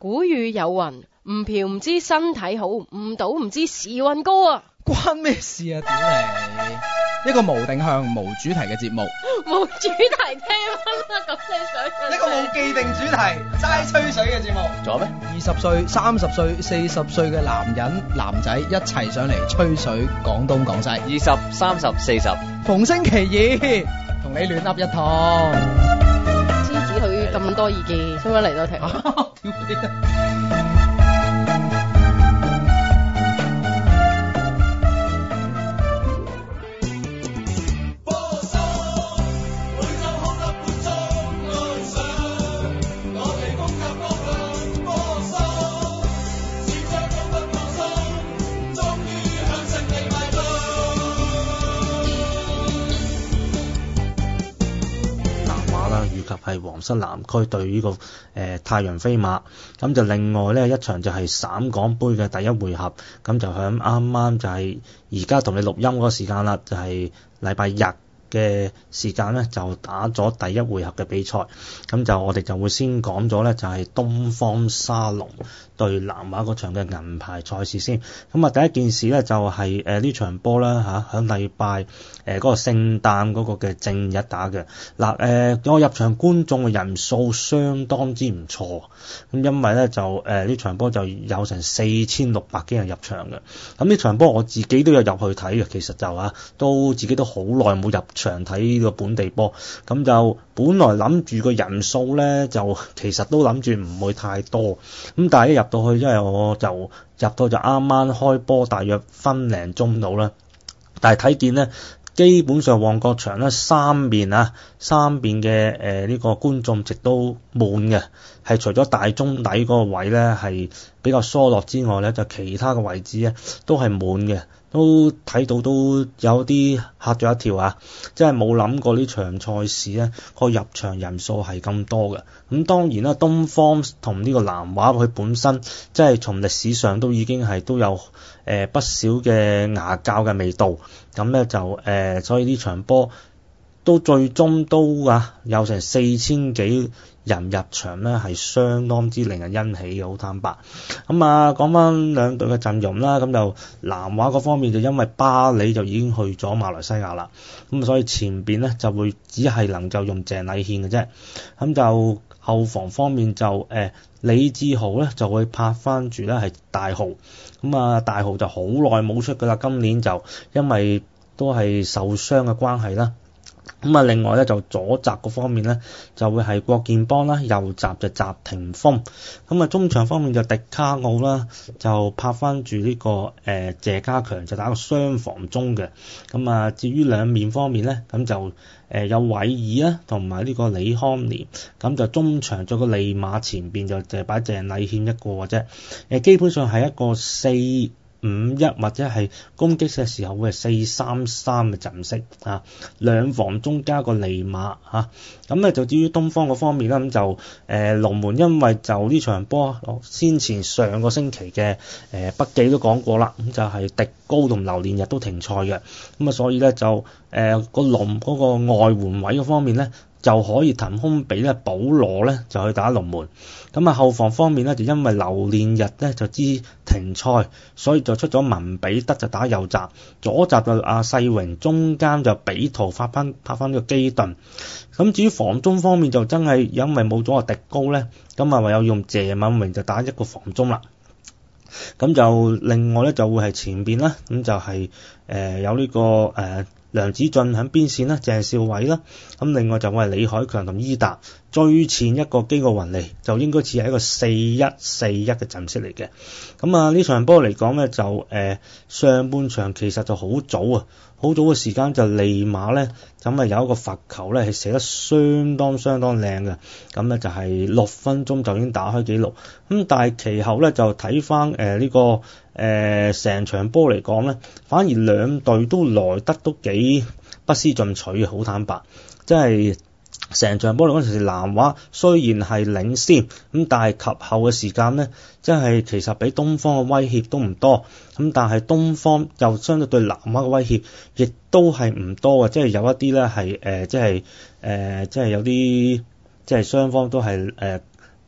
古語有云：唔嫖唔知身體好，唔賭唔知時運高啊！ 關咩事啊？屌你！一個無定向、無主題嘅節目， 冇主題聽啦，咁你想一個冇既定主題、齋吹水嘅節目。 仲有咩 ？20歲、30歲、40歲嘅男人、男仔一齊上嚟吹水，講東講西。 20、30、40， 逢星期二同你亂噏一通。 獅子佢咁多意見，使唔使嚟多聽？ 屌你！ 係皇室南區對呢個太陽飛馬，咁就另外呢一場就係省港杯嘅第一回合，咁就響啱啱就係而家同你錄音嗰個時間啦，就係禮拜日嘅時間呢，就打咗第一回合嘅比賽，咁就我哋就會先講咗呢，就係東方沙龍對南華嗰場嘅銀牌賽事先。咁啊第一件事呢，就係呢場波啦嚇，響禮拜嗰個聖誕嗰個嘅正日打嘅。嗱我入場觀眾嘅人數相當之唔錯，咁因為呢，就呢場波就有成4600幾人入場嘅。咁呢場波我自己都有入去睇嘅，其實就都自己都好耐冇入場睇呢個本地波，咁就本來諗住個人數呢，就其實都諗住唔會太多，咁但係一入到去，因為我就入到就啱啱開波，大約分零鐘到啦，但係睇見呢，基本上旺角場呢三邊嘅呢個觀眾席都滿嘅，係除咗大中底嗰個位呢係比較疏落之外呢，就其他嘅位置呢都係滿嘅。都睇到都有啲嚇咗一跳啊！真係冇諗過呢場賽事呢個入場人數係咁多嘅。咁當然啦，東方同呢個南華佢本身即係從歷史上都已經係都有不少嘅牙教嘅味道。咁呢就所以呢場波都最終都有成4000幾人入場呢，係相當之令人欣喜嘅，好坦白。咁講翻兩隊嘅陣容啦，咁就南華嗰方面就因為巴里就已經去咗馬來西亞啦，咁所以前邊呢就會只係能夠用鄭禮憲嘅啫。咁就後防方面就李志豪呢就會拍翻住呢係大豪，咁大豪就好耐冇出㗎啦，今年就因為都係受傷嘅關係啦。咁另外咧就左閘嗰方面咧就會係郭建邦啦，右閘就翟霆鋒。咁中場方面就迪卡奧啦，就拍翻住呢個謝家強，就打個雙防中嘅。咁至於兩面方面咧，咁就有韋爾啦，同埋呢個李康年。咁就中場做個利馬前邊就淨係擺鄭禮憲一個嘅啫。基本上係一個4-5-1或者係攻擊嘅時候會係4-3-3嘅陣式兩防中加個利馬咁就至於東方嗰方面啦，咁就龍門因為就呢場波先前上個星期嘅筆記都講過啦，咁就係迪高同劉連日都停賽嘅，咁所以咧就個龍嗰個外援位嗰方面咧就可以騰空俾咧保羅咧就去打龍門。咁後防方面咧就因為劉連日咧就知停賽，所以就出咗文比德就打右閘，左閘就世榮，中間就比圖拍翻呢個基頓。咁至於防中方面就真係因為冇咗迪高咧，咁唯有用謝敏榮就打一個防中啦。咁就另外咧就會係前邊啦，咁就係有呢個梁子俊喺邊線啦，鄭少偉啦，咁另外就會係李海強同伊達，最前一個基個雲尼就應該似係一個4-1-4-1嘅陣式嚟嘅。咁呢場波嚟講咧就上半場其實就好早嘅時間就利馬咧咁有一個罰球咧係射得相當靚嘅，咁咧就係6分鐘就已經打開紀錄。咁但係其後咧就睇翻呢個成場波嚟講咧，反而兩隊都來得都幾不思進取嘅，好坦白，即係成場波嚟嗰陣時南華雖然係領先，咁但係及後嘅時間呢，即係其實比東方嘅威脅都唔多，咁但係東方又相對對南華嘅威脅亦都係唔多嘅，即係有一啲呢係即係有啲即係雙方都係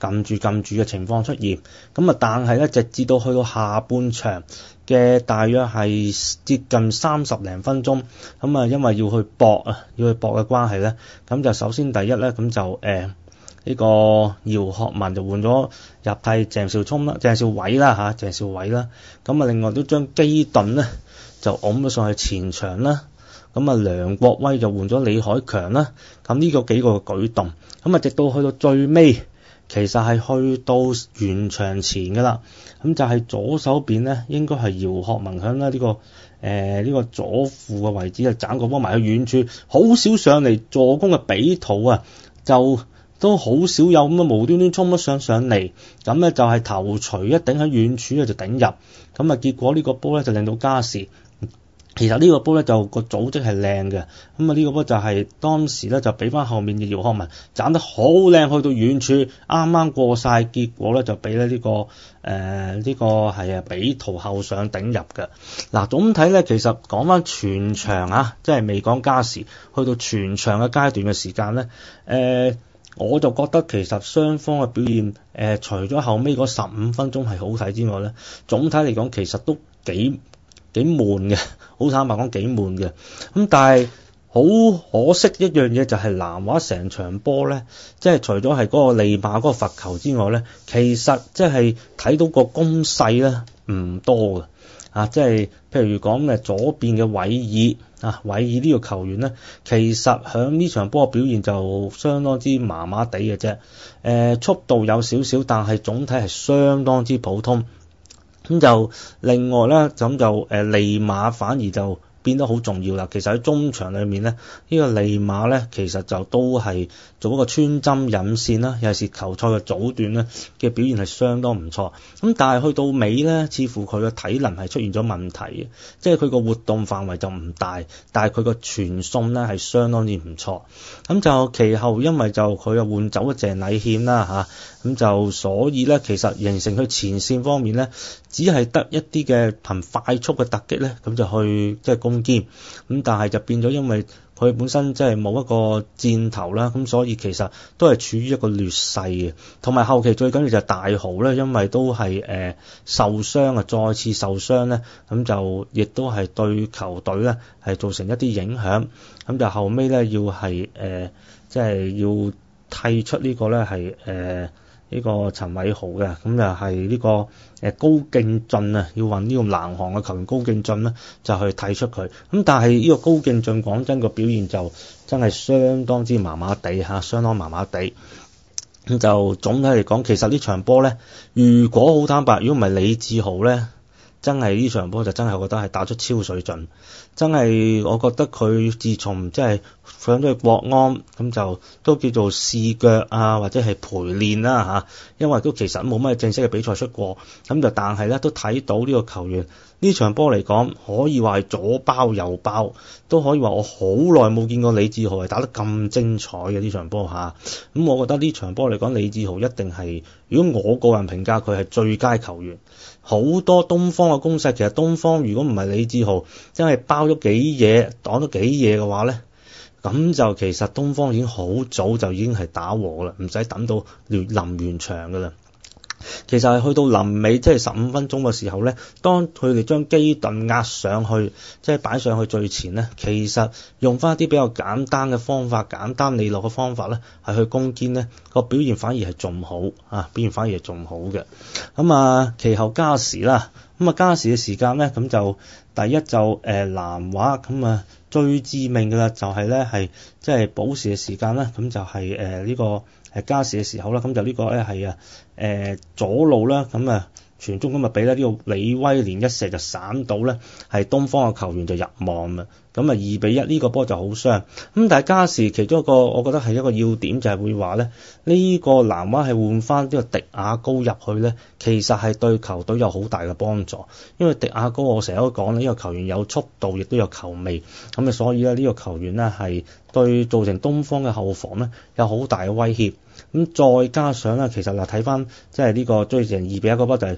撳住嘅情況出現。咁啊，但係咧，直至到去到下半場嘅大約係接近30零分鐘，咁啊，因為要去搏嘅關係咧，咁就首先第一咧，咁就呢個姚學文就換咗入替鄭少偉啦，咁啊，另外都將基頓咧就拱咗上去前場啦，咁啊，梁國威就換咗李海強啦，咁呢個幾個舉動，咁啊，直到去到最尾，其實係去到完場前噶啦，咁就係左手邊咧，應該係姚學文響啦呢個呢個左副嘅位置啊，斬個波埋去遠處，好少上嚟助攻嘅比圖啊，就都好少有咁啊無端端衝乜上嚟，咁咧就係頭槌一頂喺遠處咧就頂入，咁啊結果呢個波咧就令到加時。其實呢個波咧就個組織係靚嘅，咁啊呢個波就係當時咧就俾翻後面嘅姚學文斬得好靚，去到遠處啱啱過晒，結果咧就俾咧呢個係比圖後上頂入嘅。嗱，總體咧其實講翻全場啊，即係未講加時，去到全場嘅階段嘅時間咧，我就覺得其實雙方嘅表現除咗後尾嗰15分鐘係好睇之外咧，總體嚟講其實都幾悶嘅，好坦白講幾悶嘅。咁但係好可惜一樣嘢就係南華成場波咧，即係除咗係嗰個利馬嗰個罰球之外咧，其實即係睇到個攻勢咧唔多嘅。即係譬如講左邊嘅韋爾呢個球員咧，其實響呢場波嘅表現就相當之麻麻地嘅啫。速度有少少，但係總體係相當之普通。咁就另外咧，咁就利馬反而就變得好重要啦。其實喺中場裏面咧，呢個利馬咧其實就都係做一個穿針引線啦，尤其是球賽嘅早段咧嘅表現係相當唔錯。咁但係去到尾咧，似乎佢嘅體能係出現咗問題嘅，即係佢個活動範圍就唔大，但係佢個傳送咧係相當之唔錯。咁就其後因為就佢又換走咗鄭禮憲啦咁就所以咧其實形成佢前線方面咧，只係得一啲嘅憑快速嘅突擊咧，咁就去即係攻堅。咁但係就變咗因為佢本身即係冇一個箭頭啦，咁所以其實都係處於一個劣勢嘅。同埋後期最緊要就係大豪咧，因為都係受傷啊，再次受傷咧，咁就亦都係對球隊咧係造成一啲影響。咁就後尾咧要係即係要替出呢個咧係呢個陳偉豪嘅，咁就係呢個高敬進啊，要揾呢個南韓嘅球員高敬進咧，就去睇出佢。咁但係呢個高敬進講真個表現就真係相當之麻麻地相當麻麻地。咁就總體嚟講，其實呢場波咧，如果好坦白，如果唔係李志豪咧，真係呢場波就真係我覺得係打出超水準。真係我覺得佢自從即係上咗去國安，咁就都叫做試腳或者係陪練啦因為都其實冇乜正式嘅比賽出過，咁就但係咧都睇到呢個球員呢場波嚟講，可以話係左包右包，都可以話我好耐冇見過李志豪係打得咁精彩嘅呢場波咁我覺得呢場波嚟講，李志豪一定係，如果我個人評價佢係最佳球員。好多東方嘅攻勢，其實東方如果唔係李志豪真係包咗幾嘢，擋咗幾嘢嘅話咧，咁就其實東方已經好早就已經係打和啦，唔使等到臨完場噶啦。其實係去到臨尾即係15分鐘嘅時候咧，當佢哋將基頓壓上去，即係擺上去最前咧，其實用翻一啲比較簡單嘅方法、簡單利落嘅方法咧，係去攻堅咧，個表現反而係仲好表現反而係仲好嘅。咁其後加時啦，咁加時嘅時間咧，咁就第一就南華咁最致命嘅啦，就係咧係即係補時嘅時間啦，咁就係呢個加時嘅時候啦，咁就呢個咧係左路啦，咁傳中咁俾咧呢個李威廉一射就散到咧，係東方嘅球員就入網啊，咁2-1呢個波就好傷。咁但係加時其中一個我覺得係一個要點就係會話咧，呢個南華係換翻呢個迪亞高入去咧，其實係對球隊有好大嘅幫助，因為迪亞高我成日都講呢個球員有速度，亦都有球味，咁所以咧呢個球員咧係對造成東方嘅後防咧有好大嘅威脅。咁再加上咧，其實睇翻即係呢個追成2-1嗰波就係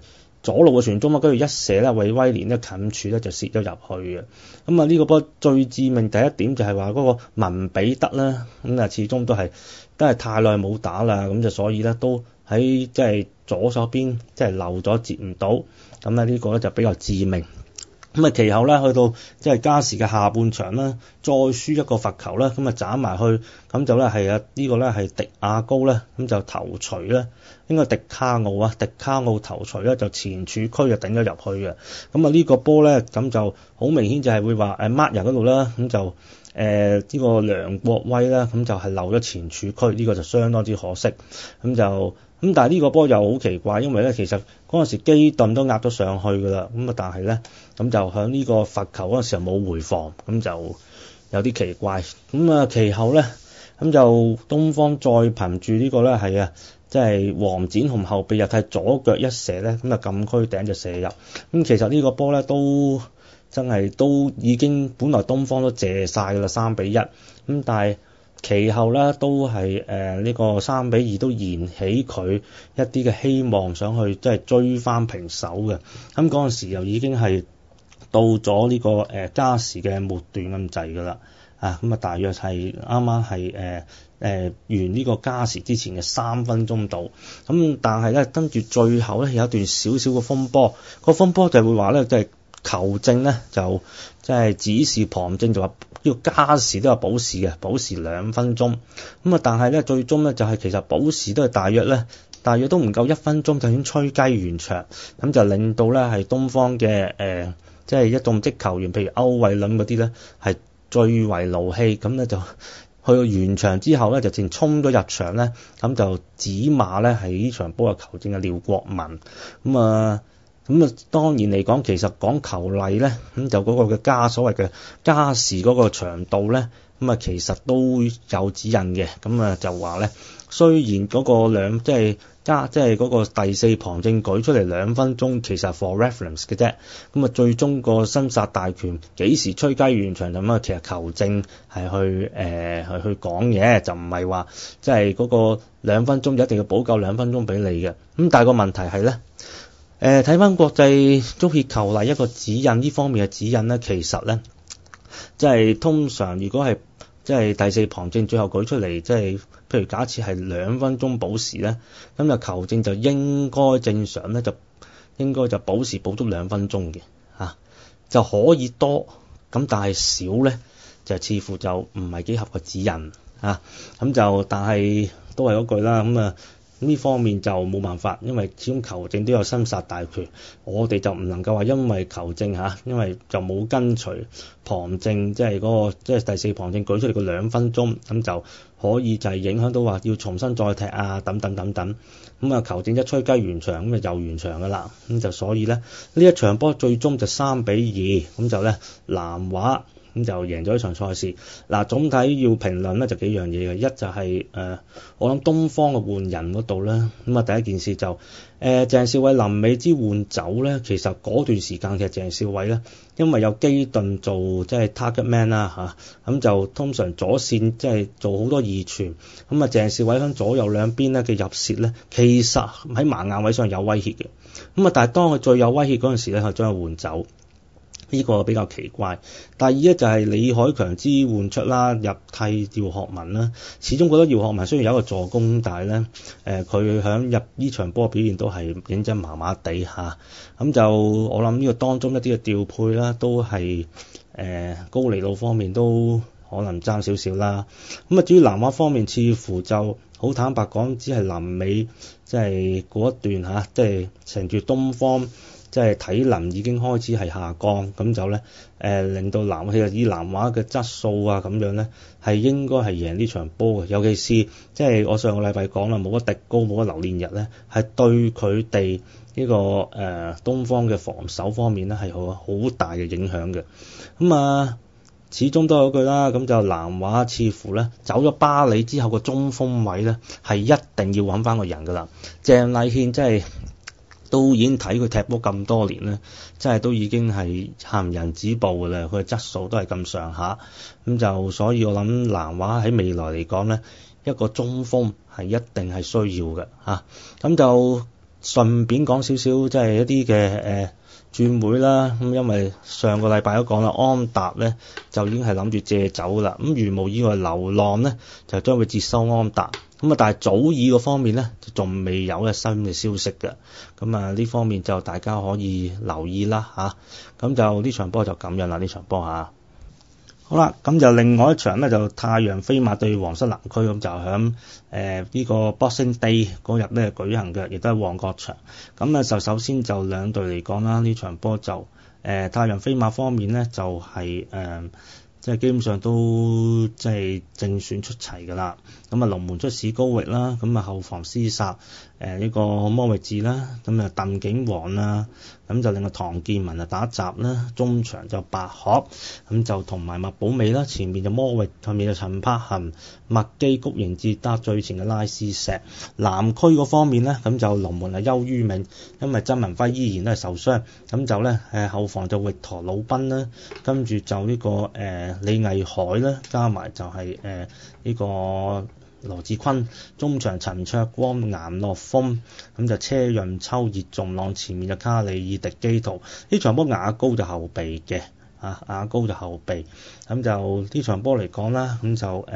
左路嘅傳中，跟住一射咧，韋威廉咧近處咧就射咗入去嘅。咁啊呢個波最致命第一點就係話嗰個文比德啦，咁啊始終都係太耐冇打啦，咁就所以咧都喺即係左手邊即係漏咗接唔到，咁咧呢個咧就比較致命。咁啊，其後咧去到即係加時嘅下半場啦，再輸一個罰球啦，咁啊斬埋去，咁就咧係啊呢個咧係迪亞高咧，咁就頭槌咧，應該迪卡奧頭槌咧就前柱區就頂咗入去嘅。咁啊呢個波咧咁就好明顯就係會話mark 人嗰度啦，咁就呢個梁國威啦，咁就係漏咗前柱區，呢個就相當之可惜。咁但係呢個波又好奇怪，因為咧其實嗰陣時基頓都壓咗上去㗎啦，咁啊但係咧咁就響呢個罰球嗰陣時候冇回防，咁就有啲奇怪。咁啊其後咧咁就東方再憑住呢個咧係啊，即係黃展鴻後備入替左腳一射咧，咁啊禁區頂就射入。咁其實呢個波咧都真係都已經本來東方都謝晒㗎啦，3-1。咁但係其後咧都係呢個3-2都燃起佢一啲嘅希望，想去即係追翻平手嘅。咁嗰陣時又已經係到咗呢個加時嘅末段咁滯㗎啦。咁啊大約係啱啱係完呢個加時之前嘅3分鐘度。咁但係咧跟住最後咧有一段少少嘅風波，個風波就會話咧即係球證咧就即係指示旁證就話呢個加時都有補時嘅，補時2分鐘。咁啊但係咧最終咧就係其實補時都係大約都唔夠1分鐘就已經吹雞完場，咁就令到咧係東方嘅即係一眾職球員，譬如歐偉倫嗰啲咧係最為勞氣，咁咧就去到完場之後咧就淨衝咗入場咧，咁就指罵咧係呢場波嘅球證嘅廖國文。咁啊當然嚟講，其實講球例咧，咁就嗰個嘅所謂嘅加時嗰個長度咧，咁啊其實都有指引嘅。咁啊就話咧，雖然嗰個即係嗰個第四旁證舉出嚟2分鐘，其實 for reference 嘅啫。咁啊最終個生殺大權幾時吹雞完場咁啊，其實球證係去講嘅，就唔係話即係嗰個2分鐘就一定要補夠2分鐘俾你嘅。咁但係個問題係咧。睇翻國際足協球例一個指引呢方面嘅指引咧，其實咧即係通常如果係即係第四旁證最後舉出嚟，即係譬如假設係2分鐘補時咧，咁就球證就應該正常咧就應該就補時補足2分鐘嘅就可以多，咁但係少咧就似乎就唔係幾合個指引咁就但係都係嗰句啦，咁呢方面就冇辦法，因為始終球證都有生殺大權，我哋就唔能夠話因為球證因為就冇跟隨旁證，即係嗰個即係第四旁證舉出嚟個2分鐘，咁就可以就係影響到話要重新再踢等等等等。咁球證一吹雞完場，咁就完場㗎啦。咁就所以咧呢一場波最終就3-2，咁就咧南華咁就贏咗一場賽事。總體要評論咧就幾樣嘢嘅，一就係我諗東方嘅換人嗰度咧，咁第一件事就鄭少偉臨尾之換走咧，其實嗰段時間其實鄭少偉咧，因為有基頓做即係 target man 啦咁就通常左線即係做好多二傳，咁鄭少偉響左右兩邊咧嘅入蝕咧，其實喺盲眼位上有威脅嘅，但係當佢最有威脅嗰陣時咧，佢將佢換走。呢個比較奇怪。第二咧就係李海強之換出啦，入替姚學文啦。始終覺得姚學文雖然有一個助攻，但係咧佢響入呢場波表現都係認真麻麻地嚇。咁就我諗呢個當中一啲嘅調配啦，都係高尼路方面都可能爭少少啦。咁至於南華方面，似乎就好坦白講，只係臨尾即係嗰一段即係乘住東方。即係體能已經開始係下降，咁就咧令到南華以南華嘅質素咁樣咧，係應該係贏呢場波嘅。尤其是即係我上個禮拜講啦，冇得迪高，冇得劉練日咧，係對佢哋呢個東方嘅防守方面咧係好大嘅影響嘅。咁始終都有句啦，咁就南華似乎咧走咗巴里之後個中鋒位咧係一定要揾翻個人㗎啦。鄭禮憲即係。都已經睇佢踢波咁多年咧，真係都已經係行人止步㗎啦。佢嘅質素都係咁上下，咁就所以我諗南華喺未來嚟講咧，一個中鋒係一定係需要嘅咁就順便講少少即係一啲嘅轉會啦。咁因為上個禮拜都講啦，安達咧就已經係諗住借走啦。咁如無意外，流浪咧就將會接收安達。咁啊，但係祖爾嗰方面咧就仲未有新嘅消息嘅。咁啊，呢方面就大家可以留意啦嚇。咁就呢場波就咁樣啦，呢場波嚇。好啦，咁就另外一場咧就太陽飛馬對皇室南區，咁就響呢個 Boxing Day 嗰日咧舉行嘅，亦都係旺角場。咁咧就首先就兩隊嚟講啦，呢場波就太陽飛馬方面咧就係即係基本上都即係正選出齊㗎啦。咁啊龍門出史高域啦，咁啊後防廝殺呢個摩域治啦，咁啊鄧景煌啦，咁就另外唐建文啊打閘啦，中場就白鶴，咁就同埋麥寶美啦，前面就摩域，後面就陳柏恒、麥基、谷盈志搭最前嘅拉斯石。南區嗰方面咧，咁就龍門係邱於銘，因為曾文輝依然都係受傷，咁就咧後防就域陀魯賓啦，跟住就呢個李毅海啦，加埋就係呢個羅志坤，中場陳卓光、顏樂峰，咁就車潤秋、葉仲朗，前面就卡里爾、迪基圖。呢場波亞高就後備嘅，亞高就後備。咁就呢場波嚟講啦，咁就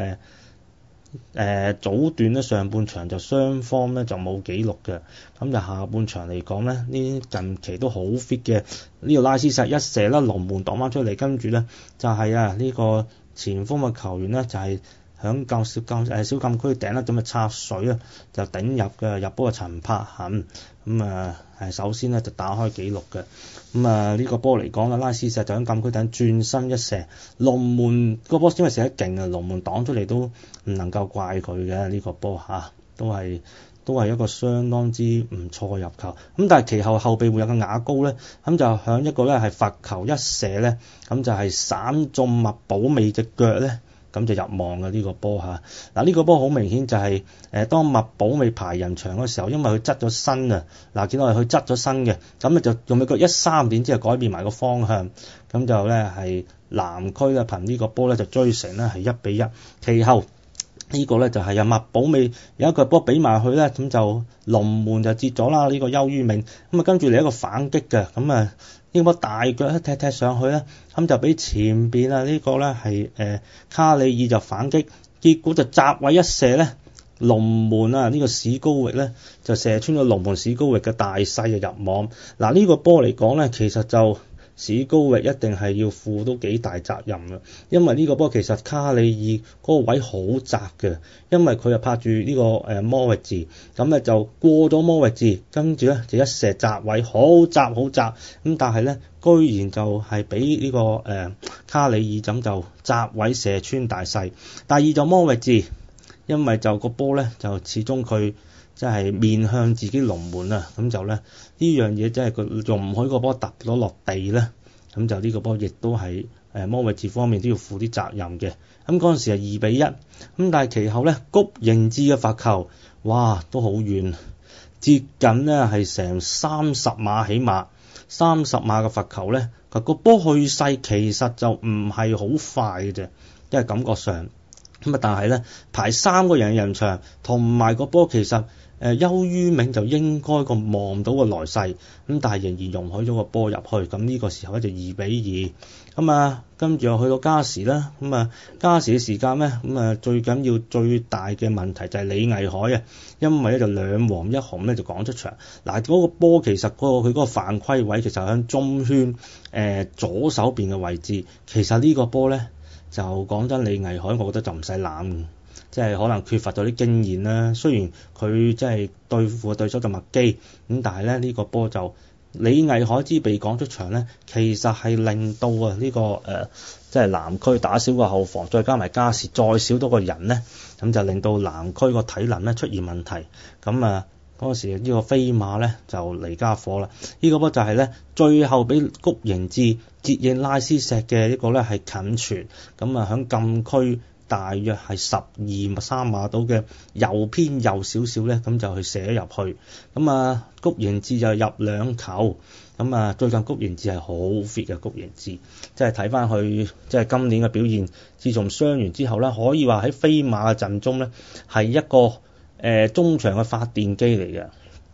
早段咧上半場就雙方咧就冇紀錄嘅，咁就下半場嚟講咧，呢近期都好 fit 嘅。呢個拉斯石一射啦，龍門擋翻出嚟，跟住咧就係呢個前鋒嘅球員咧就係響小禁區頂啦，咁啊插水啊就頂入嘅，入波嘅陳柏恒。咁首先咧就打開紀錄嘅。咁呢個波嚟講啦，拉斯石就喺禁區頂轉身一射，龍門個波因為射得勁啊，龍門擋出嚟都唔能夠怪佢嘅呢個波嚇，都係一個相當之唔錯嘅入球。咁但係其後備會有個亞高咧，咁就響一個咧係罰球一射咧，咁就係散中麥寶美隻腳咧，咁就入網嘅呢個波嚇。嗱呢個波好明顯就係當麥寶美排人牆嗰時候，因為佢側咗身啊，嗱見到係佢側咗身嘅，咁咧就用佢腳一三點之後改變埋個方向，咁就咧係南區咧憑呢個波咧就追成咧係1-1。其後呢個咧就係麥寶美有一個波俾埋佢咧，咁就龍門就截咗啦，呢個邱於銘，咁啊跟住嚟一個反擊嘅，咁啊呢個大腳一踢上去咧，咁就俾前邊呢個咧係卡里爾就反擊，結果就閘位一射咧，龍門呢個史高域咧就射穿咗龍門史高域嘅大細就入網。嗱呢個波嚟講咧，其實就史高域一定係要負都幾大責任嘅，因為呢個波其實卡里爾嗰個位好窄嘅，因為佢係拍住呢個摩域治，咁咧就過咗摩域治，跟住咧就一射窄位好窄，咁但係咧居然就係俾呢個卡里爾咁就窄位射穿大細。第二就摩域治，因為就個波咧就始終佢即係面向自己龍門啊，咁就咧呢樣嘢即係佢容許個波揼咗落地咧，咁就呢個波亦都係摩域治方面都要負啲責任嘅。咁嗰陣時係2-1，咁但係其後咧谷盈志嘅罰球，哇都好遠，接近咧係成30碼起碼，30碼嘅罰球咧，個波去勢其實就唔係好快嘅啫，因為感覺上咁但係咧排3個人人場，同埋個波其實邱於銘就應該望到個來勢，咁但係仍然容許咗個波入去，咁呢個時候咧就2-2，咁跟住又去到加時啦，咁加時嘅時間咧，咁最緊要最大嘅問題就係李毅海啊，因為咧就2黃1紅咧就趕出場。嗱嗰個波其實佢嗰個犯規位其實喺中圈左手邊嘅位置，其實呢個波咧就講真李毅海，我覺得就唔使攬。即係可能缺乏咗啲經驗啦，雖然佢即係對付嘅對手就麥基，咁但係咧呢個波就李毅海之被趕出場咧，其實係令到呢個即係南區打少個後防，再加埋加時，再少多個人咧，咁就令到南區個體能咧出現問題。咁嗰時呢個飛馬咧就嚟家伙啦，呢個波就係咧最後俾谷盈志接應拉斯石嘅一個咧係近傳，咁響禁區大約係12-3碼到嘅右偏右少少咧，咁就去射入去。咁谷盈志就入2球。咁最近谷盈志係好 fit 嘅，谷盈志即係睇翻佢即係今年嘅表現，自從傷完之後咧，可以話喺飛馬嘅陣中咧係一個中場嘅發電機嚟嘅。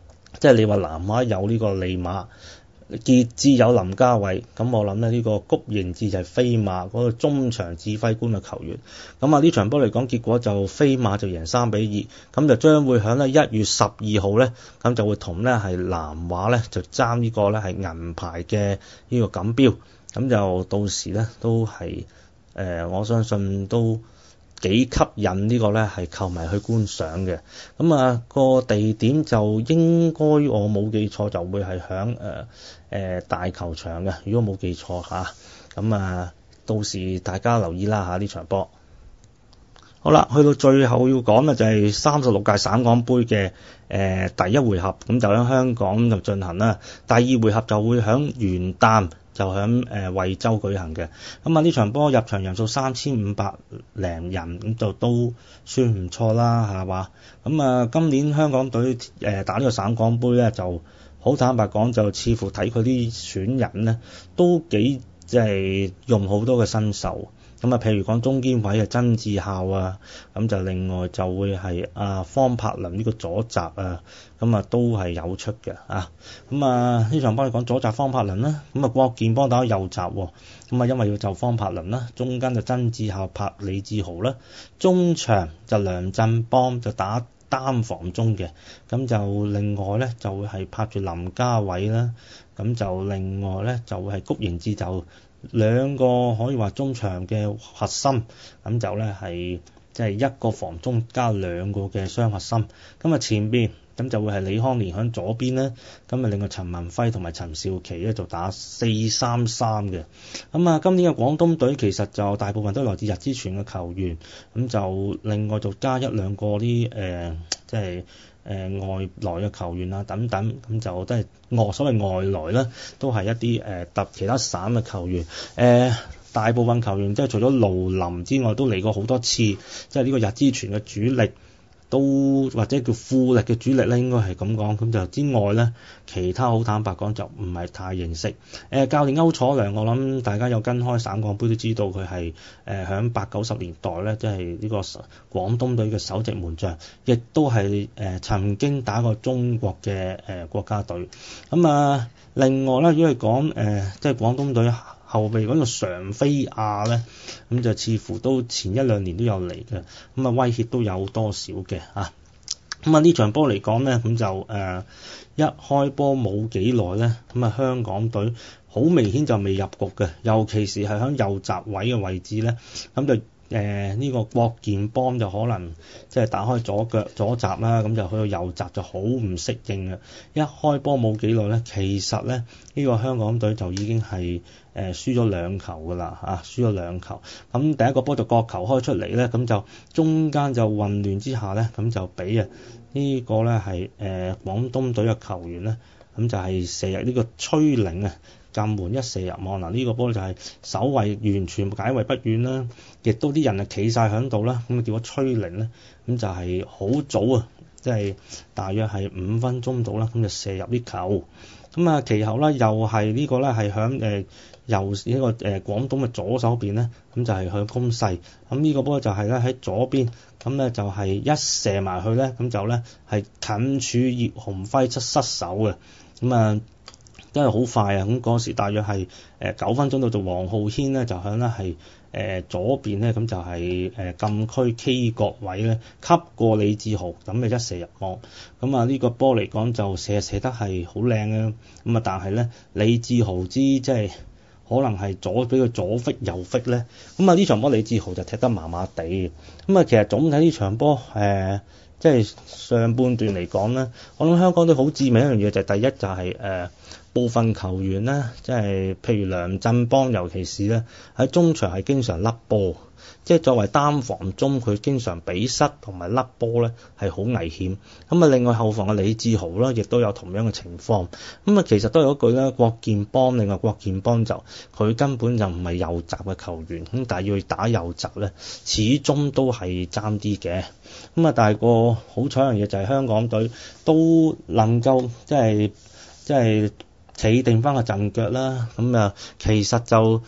即係你話南華有呢個利馬，傑志有林家偉，咁我諗咧呢個谷盈志就係飛馬嗰個中場指揮官嘅球員。咁呢場波嚟講，結果就飛馬就贏3-2，咁就將會喺咧1月12號咧，咁就會同咧係南華咧就爭呢個咧係銀牌嘅呢個錦標，咁就到時咧都係我相信都幾吸引呢個咧係球迷去觀賞嘅。咁個地點就應該我冇記錯就會係響大球場嘅，如果冇記錯嚇。咁到時大家留意啦嚇呢場波。好啦，去到最後要講嘅就係36屆省港杯嘅第一回合，咁就喺香港就進行啦。第二回合就會響元旦就喺惠州舉行嘅。咁呢場波入場人數3500零人，咁就都算唔錯啦，係嘛？咁今年香港隊打呢個省港杯咧，就好坦白講，就似乎睇佢啲選人咧都幾即係用好多嘅新手。咁譬如講中堅位曾志孝啊，咁就另外就會係方柏倫呢個左閘啊，咁都係有出嘅啊。咁呢場波嚟講左閘方柏倫啦，咁郭建邦打右閘喎，咁因為要就方柏倫啦，中間就曾志孝拍李志豪啦，中場就梁振邦就打單防中嘅，咁就另外咧就會係拍住林家偉啦，咁就另外咧就會係谷盈志就兩個可以話中場嘅核心，咁就咧係即係一個防中加兩個嘅雙核心。咁前邊咁就會係李康年響左邊咧，咁另外陳文輝同埋陳少琪咧就打4-3-3嘅。咁今年嘅廣東隊其實就大部分都來自日之泉嘅球員，咁就另外就加一兩個啲即係外來嘅球員啊等等，咁就都係所謂外來啦，都係一啲其他省嘅球員。大部分球員即係除咗盧林之外，都嚟過好多次，即係呢個日之泉嘅主力，都或者叫副力嘅主力咧，應該係咁講。咁就之外咧，其他好坦白講就唔係太認識。教練歐楚良，我諗大家有跟開省港杯都知道佢係響80-90年代咧，即係呢個廣東隊嘅首席門將，亦都係曾經打過中國嘅國家隊。咁另外咧，如果係講即係廣東隊後備嗰個常飛亞咧，咁就似乎都前一兩年都有嚟嘅，咁威脅都有多少嘅啊。咁呢場波嚟講咧，咁就一開波冇幾耐咧，咁香港隊好明顯就未入局嘅，尤其是係響右閘位嘅位置咧，咁就呢個郭建邦就可能即係打開左閘啦，咁就去到右閘就好唔適應嘅。一開波冇幾耐咧，其實咧呢個香港隊就已經係輸咗2球㗎啦嚇，輸咗2球。咁第一個波就角球開出嚟咧，咁就中間就混亂之下咧，咁就俾呢個咧係廣東隊嘅球員咧，咁就係射入呢個崔寧啊，禁門一射入網。嗱，呢個波就係守衞完全解圍不遠啦，亦都啲人企晒喺度啦，咁結果崔寧咧，咁就係好早啊，即係大約係5分鐘到啦，咁就射入呢球。咁其後咧又係呢個咧係響右呢個廣東嘅左手邊咧，咁就係向攻勢。咁呢個波就係咧喺左邊，咁咧就係一射埋去咧，咁就咧係近處葉鴻輝失手嘅。咁真係好快啊！咁嗰時大約係9分鐘到，就黃浩軒咧就響咧係左邊咧，咁就係禁區 K 角位咧吸過李志豪，咁一射入網。咁呢個波嚟講就射得係好靚啊！咁但係咧李志豪即係可能係俾佢左揈右揈咧。咁呢場波李志豪就踢得麻麻地。咁其實總體呢場波即係上半段嚟講咧，我諗香港都好致命一樣嘢就係第一就係部分球員咧，即係譬如梁振邦，尤其是咧喺中場係經常甩波，即係作為單防中，佢經常俾失同埋甩波咧係好危險。另外後防嘅李志豪啦，亦都有同樣嘅情況。其實都有一句咧，郭建邦另外郭建邦就佢根本就唔係右閘嘅球員，咁但係要去打右閘咧，始終都係爭啲嘅。但係個好彩樣嘢就係香港隊都能夠即係企定翻個陣腳啦。其實就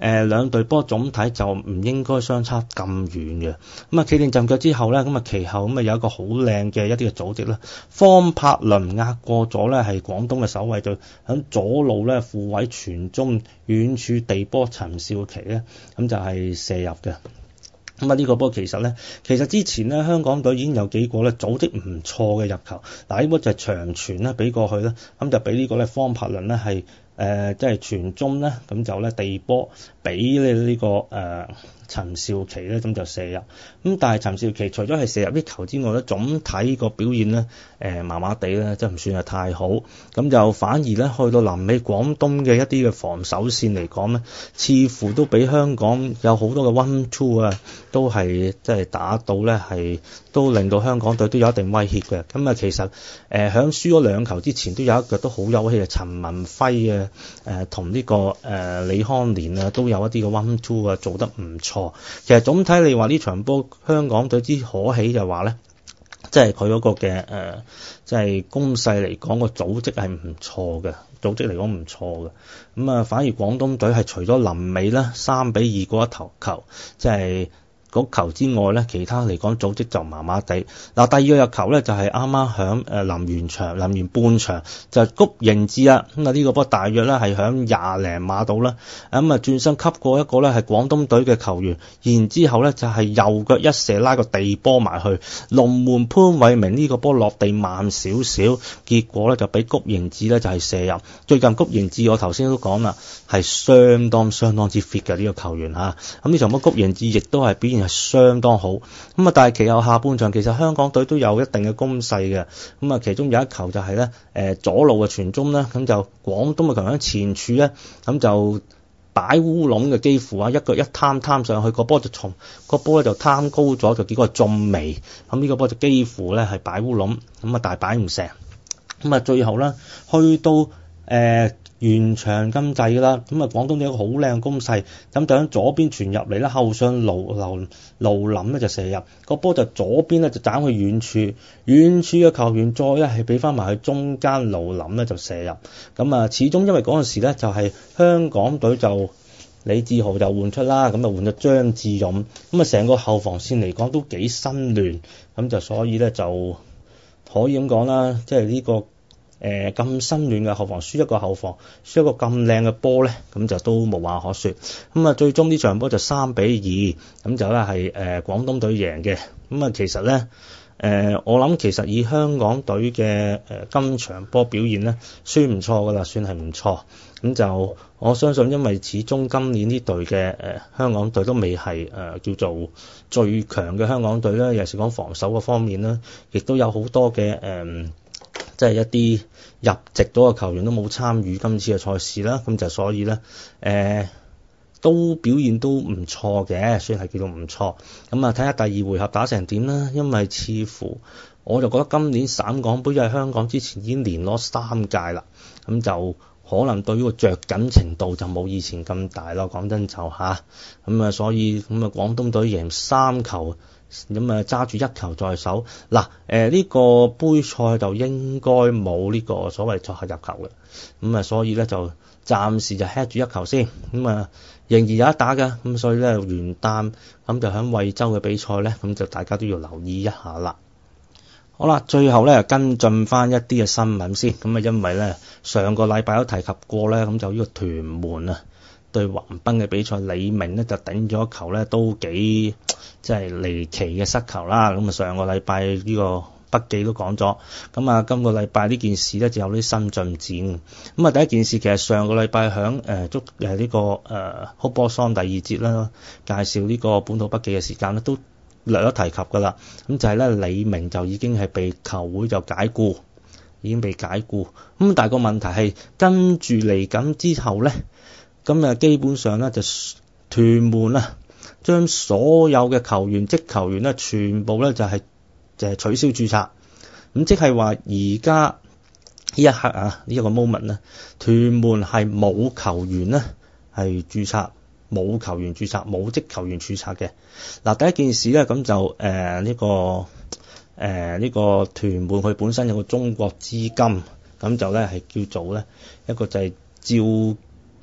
兩隊波總體就唔應該相差咁遠嘅。咁啊企定陣腳之後咧，咁啊其後咁啊有一個好靚嘅一啲嘅組織啦，方柏倫壓過咗咧係廣東嘅守衛隊，響左路咧副位傳中遠處地波陳少琪咧，咁就係射入嘅。咁啊呢個波其實之前咧香港隊已經有幾個咧組織唔錯嘅入球，嗱呢波就係長傳咧俾過去啦，咁就俾呢個咧方柏倫咧係即係傳中咧，咁就咧地波俾你呢個陳少琪咧，咁就射入。咁但係陳少琪除咗係射入啲球之外咧，總體個表現咧麻麻地咧，即係唔算係太好。咁就反而咧去到臨尾廣東嘅一啲嘅防守線嚟講咧，似乎都比香港有好多嘅 1-2 啊，都係即係打到咧係都令到香港隊都有一定威脅嘅。咁啊其實響輸咗2球之前都有一腳都好有氣嘅陳文輝啊，同呢個李康年啊都有一啲嘅 1-2 啊做得唔錯。其實總體你話呢場波香港隊之可喜就話咧，即係佢嗰個嘅即係攻勢嚟講個組織係唔錯嘅，組織嚟講唔錯嘅。咁啊反而廣東隊係除咗臨尾啦3-2嗰一頭球，即係嗰球之外咧，其他嚟講組織就麻麻地。嗱，第二個入球咧就係啱啱響臨完半場就係谷盈智啊，咁啊呢個波大約咧係響20零碼度啦，咁啊轉身吸過一個咧係廣東隊嘅球員，然之後咧就係右腳一射拉個地波埋去，龍門潘偉明呢個波落地慢少少，結果咧就俾谷盈智咧就係射入。最近谷盈智我頭先都講啦，係相當之 fit 嘅呢個球員嚇，咁呢場波谷盈智亦都係表現係相當好。咁啊但係其後下半場其實香港隊都有一定嘅攻勢嘅，咁啊其中有一球就係咧左路嘅傳中啦，咁就廣東嘅球員喺前處咧，咁就擺烏龍嘅，幾乎啊一腳一攤上去，個波就咧就攤高咗，就結果係中楣，咁呢個波就幾乎咧係擺烏龍，咁啊但係擺唔成，咁啊最後咧去到完場咁滯啦，咁啊廣東有一個好靚攻勢，咁就喺左邊傳入嚟啦，後上盧林咧就射入，個波就左邊咧就斬去遠處嘅球員再咧係俾翻埋去中間，盧林咧就射入，咁啊始終因為嗰陣時咧就係香港隊就李志豪就換出啦，咁啊換咗張志勇，咁啊成個後防線嚟講都幾新亂，咁就所以咧就可以咁講啦，即係呢個咁新亂嘅後防輸一個咁靚嘅波咧，咁就都無話可說。咁啊最終呢場波就3-2，咁就咧係廣東隊贏嘅。咁啊其實咧我諗其實以香港隊嘅今場波表現咧，算唔錯噶啦，算係唔錯。咁就我相信，因為始終今年呢隊嘅香港隊都未係叫做最強嘅香港隊啦，尤其是講防守嗰方面啦，亦都有好多嘅即係一啲入籍到嘅球員都冇參與今次嘅賽事啦，咁就所以咧都表現都唔錯嘅，算係叫做唔錯。咁啊睇下第二回合打成點啦，因為似乎我就覺得今年省港杯喺香港之前已經連攞3屆啦，咁就可能對於個着緊程度就冇以前咁大咯，講真就咁啊所以咁啊廣東隊贏3球。咁啊揸住1球在手，嗱呢個杯賽就應該冇呢個所謂作客入球嘅，咁啊所以咧就暫時就 head 住1球先，咁啊仍然有得打嘅，咁所以咧元旦咁就喺惠州嘅比賽咧，咁就大家都要留意一下啦。好啦，最後咧跟進翻一啲嘅新聞先，咁啊因為咧上個禮拜都提及過咧，咁就呢個屯門啊對橫濱嘅比賽，李明咧就頂咗一球咧，都幾即係離奇嘅失球啦。咁啊上個禮拜呢個筆記都講咗，咁啊今個禮拜呢件事咧就有啲新進展。咁啊第一件事其實上個禮拜響呢個哭波桑第2節啦，介紹呢個本土筆記嘅時間咧都略咗提及㗎啦。咁就係咧李明就已經係被球會就解僱，已經被解僱。咁但係個問題係跟住嚟緊之後咧。咁啊，基本上咧就屯門啊，將所有嘅球員、職球員咧，全部咧就係取消註冊。咁即係話而家呢一刻啊，呢一個 moment 咧，屯門係冇球員咧係註冊，冇球員註冊，冇職球員註冊嘅。嗱，第一件事咧，咁就呢個屯門佢本身有個中國資金，咁就咧係叫做咧一個就係召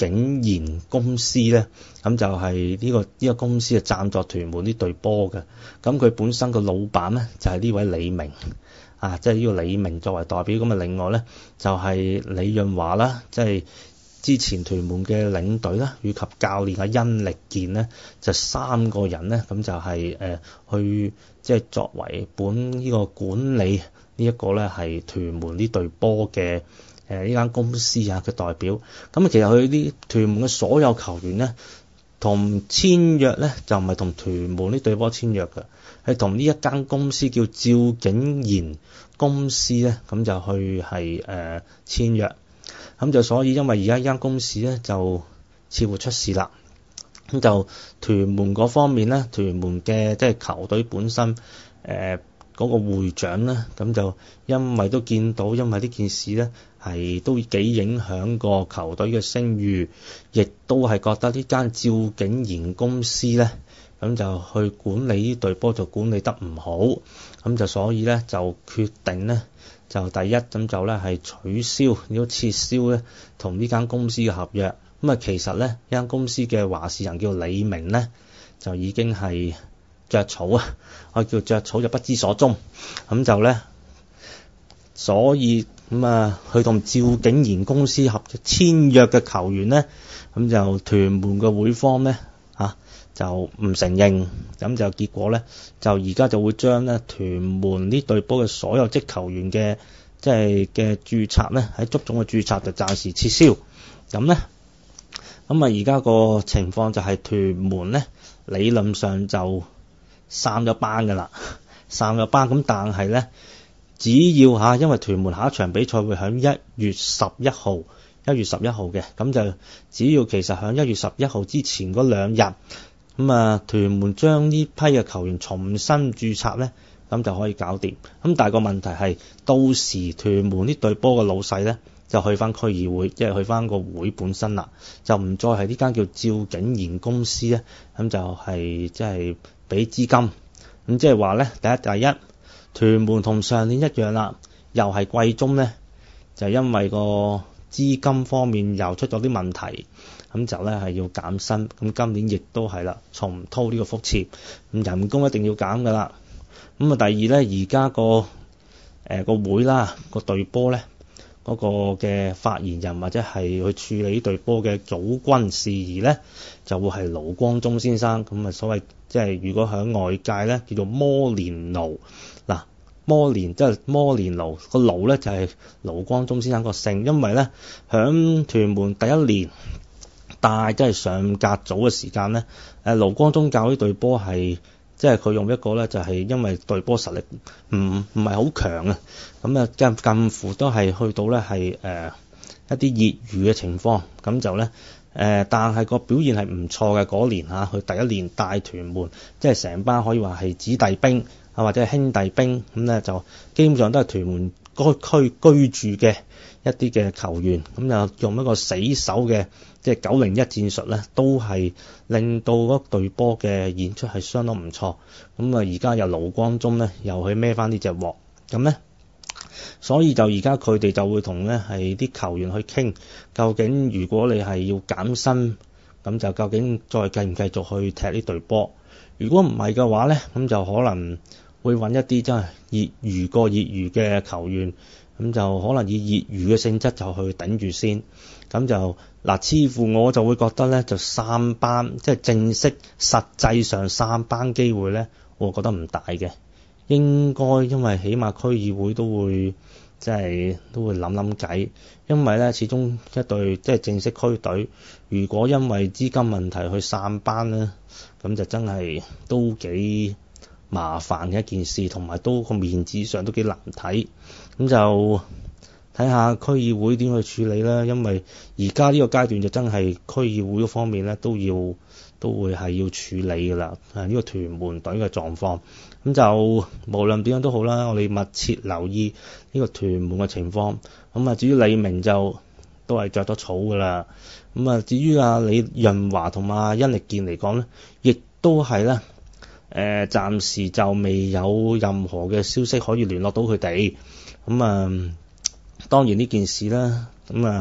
景賢公司咧，咁就係呢個公司係贊助屯門呢隊波嘅。咁佢本身個老闆咧就係呢位李明啊，即係呢個李明作為代表。咁啊，另外咧就係李潤華啦，即係之前屯門嘅領隊啦，以及教練嘅殷力健咧，就3個人咧，咁就係去即係作為呢個管理呢一個咧係屯門呢隊波嘅呢間公司啊嘅代表。咁啊，其實佢啲屯門嘅所有球員咧，同簽約咧就唔係同屯門呢隊波簽約嘅，係同呢一間公司叫趙景賢公司咧，咁就去係簽約。咁就所以因為而家呢間公司咧就似乎出事啦，咁就屯門嗰方面咧，屯門嘅即係球隊本身嗰個會長咧，咁就因為都見到，因為呢件事咧係都幾影響個球隊嘅聲譽，亦都係覺得呢間趙景賢公司咧，咁就去管理呢隊波就管理得唔好，咁就所以咧就決定咧就第一咁就咧係取消，如果撤銷咧同呢間公司嘅合約。咁啊，其實咧呢間公司嘅話事人叫李明咧，就已經係著草啊，我叫著草就不知所蹤。咁就咧，所以咁啊，去同趙景賢公司簽約嘅球員咧，咁就屯門嘅會方咧就唔承認，咁就結果咧就而家就會將咧屯門呢隊波嘅所有職球員嘅即係嘅註冊咧喺足總嘅註冊就暫時撤銷。咁咧而家個情況就係屯門咧理論上就散咗班㗎啦，散咗班。咁但係咧只要因為屯門下一場比賽會喺1月11號嘅，咁就只要其實喺1月11號之前嗰2日。咁啊，屯門將呢批嘅球員重新註冊咧，咁就可以搞掂。咁但係個問題係，到時屯門呢隊波嘅老細咧，就去翻區議會，即係去翻個會本身啦，就唔再係呢間叫趙景賢公司咧，咁就係即係俾資金。咁即係話咧，第一，屯門同上年一樣啦，又係季中咧，就因為個資金方面又出咗啲問題。咁就咧係要減薪，咁今年亦都係啦，重蹈呢個覆轍，咁人工一定要減噶啦。咁啊，第二咧，而家個會啦，個隊波咧嗰個嘅發言人或者係去處理呢隊波嘅組軍事宜咧，就會係盧光中先生。咁啊，所謂即係如果喺外界咧叫做摩連奴嗱，摩連即係摩連奴個盧咧就係盧光中先生個姓，因為咧響屯門第一年。但係真係上甲組嘅時間咧，盧光中教呢隊波係即係佢用一個咧，就係因為隊波實力唔係好強啊，咁啊近乎都係去到咧係一啲業餘嘅情況，咁就咧但係個表現係唔錯嘅嗰年佢第一年帶屯門，即係成班可以話係子弟兵或者係兄弟兵，咁咧就基本上都係屯門該區居住嘅一啲嘅球員，咁就用一個死守嘅即係901戰術咧，都係令到嗰隊波嘅演出係相當唔錯。咁啊，而家由盧光中咧又去孭翻呢隻鑊，咁咧，所以就而家佢哋就會同咧係啲球員去傾，究竟如果你係要減薪，咁就究竟再繼唔繼續去踢呢隊波？如果唔係嘅話咧，咁就可能會揾一啲真係業餘嘅球員。咁就可能以業餘嘅性質就去頂住先，咁就似乎我就會覺得咧，就3班即係正式實際上3班機會咧，我覺得唔大嘅，應該因為起碼區議會都會都會諗計，因為咧始終一隊即係正式區隊，如果因為資金問題去散班咧，咁就真係都幾麻煩嘅一件事，同埋都個面子上都幾難睇，咁就睇下區議會點去處理啦。因為而家呢個階段就真係區議會嗰方面咧都會係要處理噶啦，呢個屯門隊嘅狀況。咁就無論點樣都好啦，我哋密切留意呢個屯門嘅情況。咁啊，至於李明就都係着咗草噶啦。咁啊，至於李潤華同埋殷力健嚟講咧，亦都係咧。暫時就未有任何嘅消息可以聯絡到佢哋。咁當然呢件事啦，咁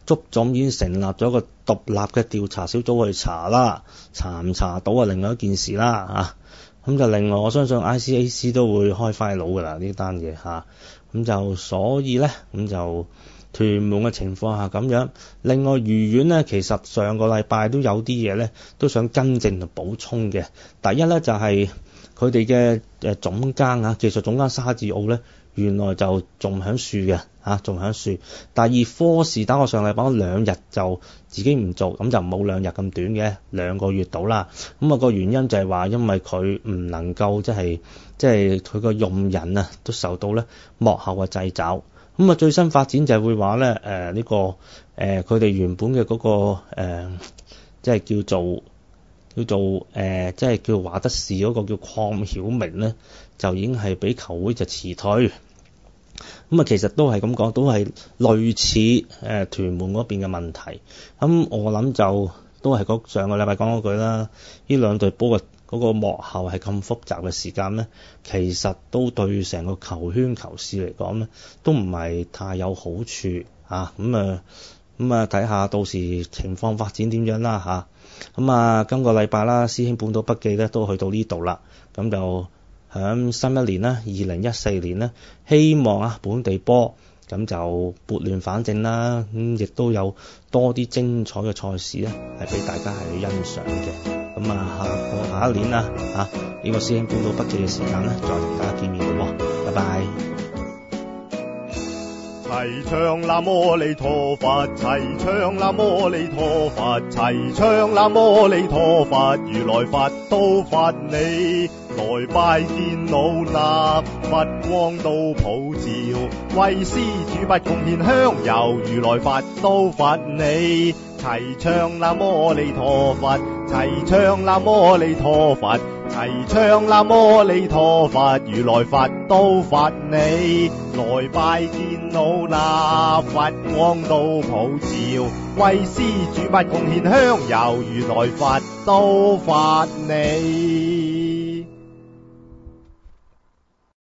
足總已經成立咗個獨立嘅調查小組去查啦，查唔查到啊另外一件事啦嚇。咁就另外我相信 ICAC 都會開快佬㗎啦呢單嘢嚇。咁就所以咧，咁就屯門嘅情況下咁樣。另外愉園咧，其實上個禮拜都有啲嘢咧都想更正同補充嘅。第一咧就係佢哋嘅總監啊，技術總監沙治奧咧，原來就仲響樹嘅嚇，仲響樹。第二科士打我上禮拜2日就自己唔做，咁就冇2日咁短嘅2個月到啦。咁啊個原因就係話因為佢唔能夠即係佢個用人啊都受到咧幕後嘅掣肘。咁啊最新發展就係會話咧呢個佢哋原本嘅嗰個即係叫做即係叫華德士嗰個叫鄺曉明咧，就已經係俾球會就辭退。咁啊其實都係咁講，都係類似屯門嗰邊嘅問題。咁我諗就都係上個禮拜講嗰句啦，呢兩隊波嘅嗰個幕後係咁複雜嘅時間咧，其實都對成個球圈球市嚟講咧，都唔係太有好處啊。咁啊睇下到時情況發展點樣啦嚇。咁啊今個禮拜啦，師兄半島筆記咧都去到呢度啦。咁就響新一年啦，2014年咧，希望本地波咁就撥亂反正啦。亦都有多啲精彩嘅賽事咧，係俾大家係欣賞嘅。咁啊下一年啦呢個師兄半島筆記嘅時間咧，再同大家見面咯。拜拜。 齊唱南無阿彌陀佛，齊唱南無阿彌陀佛，齊唱南無阿彌陀佛，如來佛都發你，來拜見老衲，佛光都普照，為施主不貢獻香油，如來佛都發你。齊唱南無阿彌陀佛，齊唱南無阿彌陀佛，齊唱南無阿彌陀佛，如來佛都發你，來拜見老衲，佛光都普照，為施主不貢獻香油，如來佛都發你。